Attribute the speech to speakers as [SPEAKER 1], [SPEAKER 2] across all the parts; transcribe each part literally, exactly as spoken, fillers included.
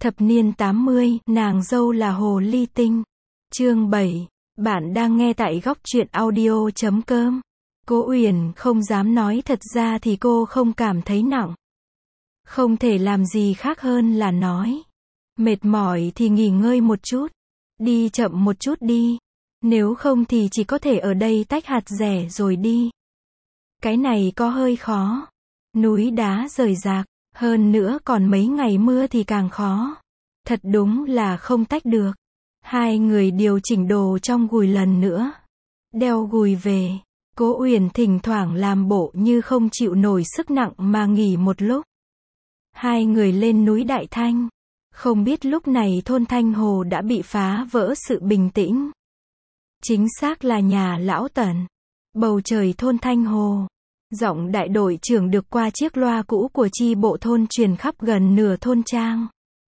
[SPEAKER 1] Thập niên tám mươi, nàng dâu là hồ ly tinh. Chương bảy. Bạn đang nghe tại góc truyện audio chấm com. Cố Uyển không dám nói, thật ra thì cô không cảm thấy nặng. Không thể làm gì khác hơn là nói. Mệt mỏi thì nghỉ ngơi một chút. Đi chậm một chút đi. Nếu không thì chỉ có thể ở đây tách hạt rẻ rồi đi. Cái này có hơi khó. Núi đá rời rạc. Hơn nữa còn mấy ngày mưa thì càng khó. Thật đúng là không tách được. Hai người điều chỉnh đồ trong gùi lần nữa. Đeo gùi về. Cố Uyển thỉnh thoảng làm bộ như không chịu nổi sức nặng mà nghỉ một lúc. Hai người lên núi Đại Thanh. Không biết lúc này thôn Thanh Hồ đã bị phá vỡ sự bình tĩnh. Chính xác là nhà lão Tần. Bầu trời thôn Thanh Hồ. Giọng đại đội trưởng được qua chiếc loa cũ của chi bộ thôn truyền khắp gần nửa thôn trang.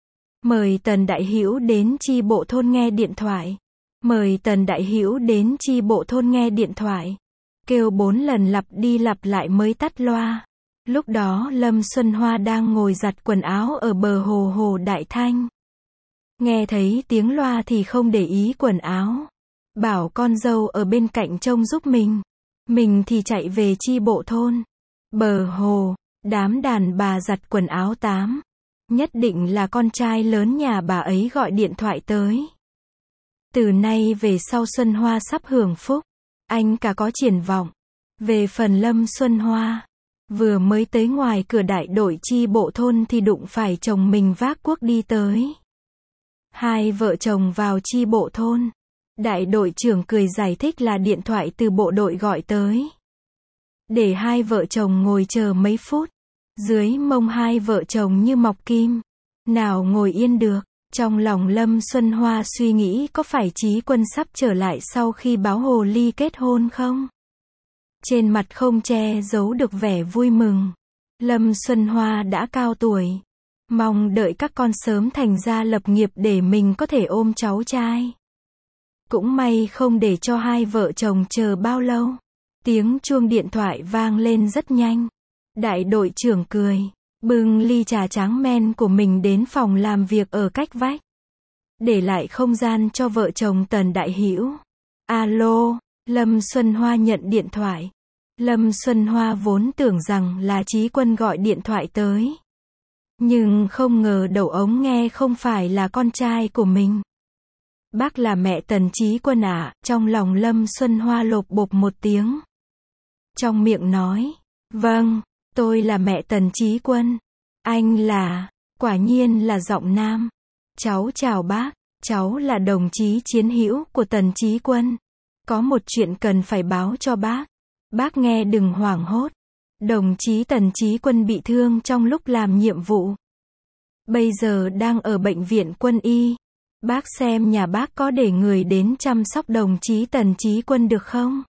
[SPEAKER 1] Mời Tần đại hữu đến chi bộ thôn nghe điện thoại. Mời Tần đại hữu đến chi bộ thôn nghe điện thoại. Kêu bốn lần lặp đi lặp lại mới tắt loa. Lúc đó Lâm Xuân Hoa đang ngồi giặt quần áo ở bờ hồ hồ Đại Thanh. Nghe thấy tiếng loa thì không để ý quần áo. Bảo con dâu ở bên cạnh trông giúp mình. Mình thì chạy về chi bộ thôn. Bờ hồ, đám đàn bà giặt quần áo tám. Nhất định là con trai lớn nhà bà ấy gọi điện thoại tới. Từ nay về sau Xuân Hoa sắp hưởng phúc. Anh cả có triển vọng. Về phần Lâm Xuân Hoa, vừa mới tới ngoài cửa đại đội chi bộ thôn thì đụng phải chồng mình vác cuốc đi tới. Hai vợ chồng vào chi bộ thôn. Đại đội trưởng cười giải thích là điện thoại từ bộ đội gọi tới. Để hai vợ chồng ngồi chờ mấy phút. Dưới mông hai vợ chồng như mọc kim. Nào ngồi yên được. Trong lòng Lâm Xuân Hoa suy nghĩ có phải Chí Quân sắp trở lại sau khi báo hồ ly kết hôn không? Trên mặt không che giấu được vẻ vui mừng. Lâm Xuân Hoa đã cao tuổi. Mong đợi các con sớm thành gia lập nghiệp để mình có thể ôm cháu trai. Cũng may không để cho hai vợ chồng chờ bao lâu. Tiếng chuông điện thoại vang lên rất nhanh. Đại đội trưởng cười. Bưng ly trà trắng men của mình đến phòng làm việc ở cách vách. Để lại không gian cho vợ chồng Tần đại hữu. Alo, Lâm Xuân Hoa nhận điện thoại. Lâm Xuân Hoa vốn tưởng rằng là Chí Quân gọi điện thoại tới. Nhưng không ngờ đầu ống nghe không phải là con trai của mình. Bác là mẹ Tần Chí Quân à? Trong lòng Lâm Xuân Hoa lộp bộp một tiếng. Trong miệng nói, vâng, tôi là mẹ Tần Chí Quân. Anh là, quả nhiên là giọng nam. Cháu chào bác, cháu là đồng chí chiến hữu của Tần Chí Quân. Có một chuyện cần phải báo cho bác. Bác nghe đừng hoảng hốt. Đồng chí Tần Chí Quân bị thương trong lúc làm nhiệm vụ. Bây giờ đang ở bệnh viện quân y. Bác xem nhà bác có để người đến chăm sóc đồng chí Tần Chí Quân được không?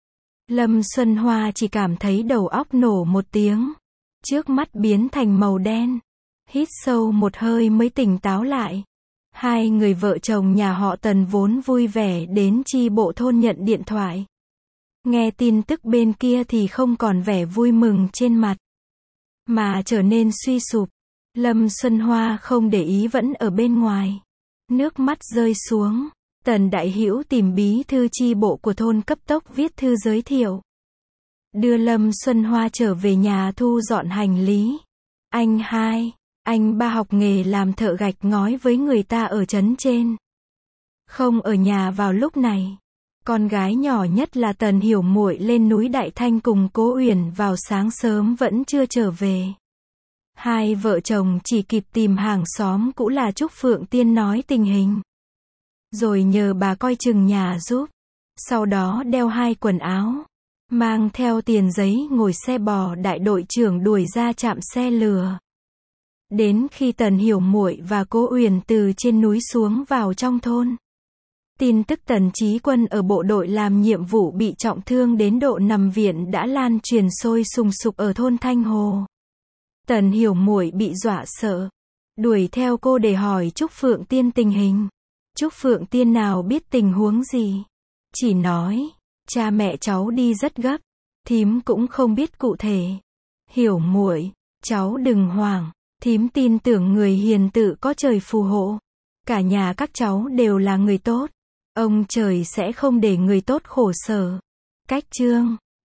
[SPEAKER 1] Lâm Xuân Hoa chỉ cảm thấy đầu óc nổ một tiếng. Trước mắt biến thành màu đen. Hít sâu một hơi mới tỉnh táo lại. Hai người vợ chồng nhà họ Tần vốn vui vẻ đến chi bộ thôn nhận điện thoại. Nghe tin tức bên kia thì không còn vẻ vui mừng trên mặt. Mà trở nên suy sụp. Lâm Xuân Hoa không để ý vẫn ở bên ngoài. Nước mắt rơi xuống. Tần đại hữu tìm bí thư chi bộ của thôn cấp tốc viết thư giới thiệu. Đưa Lâm Xuân Hoa trở về nhà thu dọn hành lý. Anh hai, anh ba học nghề làm thợ gạch ngói với người ta ở trấn trên. Không ở nhà vào lúc này. Con gái nhỏ nhất là Tần Hiểu Muội lên núi Đại Thanh cùng Cố Uyển vào sáng sớm vẫn chưa trở về. Hai vợ chồng chỉ kịp tìm hàng xóm cũ là Trúc Phượng Tiên nói tình hình. Rồi nhờ bà coi chừng nhà giúp. Sau đó đeo hai quần áo. Mang theo tiền giấy ngồi xe bò đại đội trưởng đuổi ra trạm xe lừa. Đến khi Tần Hiểu Muội và Cố Uyển từ trên núi xuống vào trong thôn. Tin tức Tần Chí Quân ở bộ đội làm nhiệm vụ bị trọng thương đến độ nằm viện đã lan truyền sôi sùng sục ở thôn Thanh Hồ. Tần Hiểu Muội bị dọa sợ. Đuổi theo cô để hỏi Trúc Phượng Tiên tình hình. Trúc Phượng Tiên nào biết tình huống gì. Chỉ nói, cha mẹ cháu đi rất gấp. Thím cũng không biết cụ thể. Hiểu Muội, cháu đừng hoảng. Thím tin tưởng người hiền tự có trời phù hộ. Cả nhà các cháu đều là người tốt. Ông trời sẽ không để người tốt khổ sở. Cách chương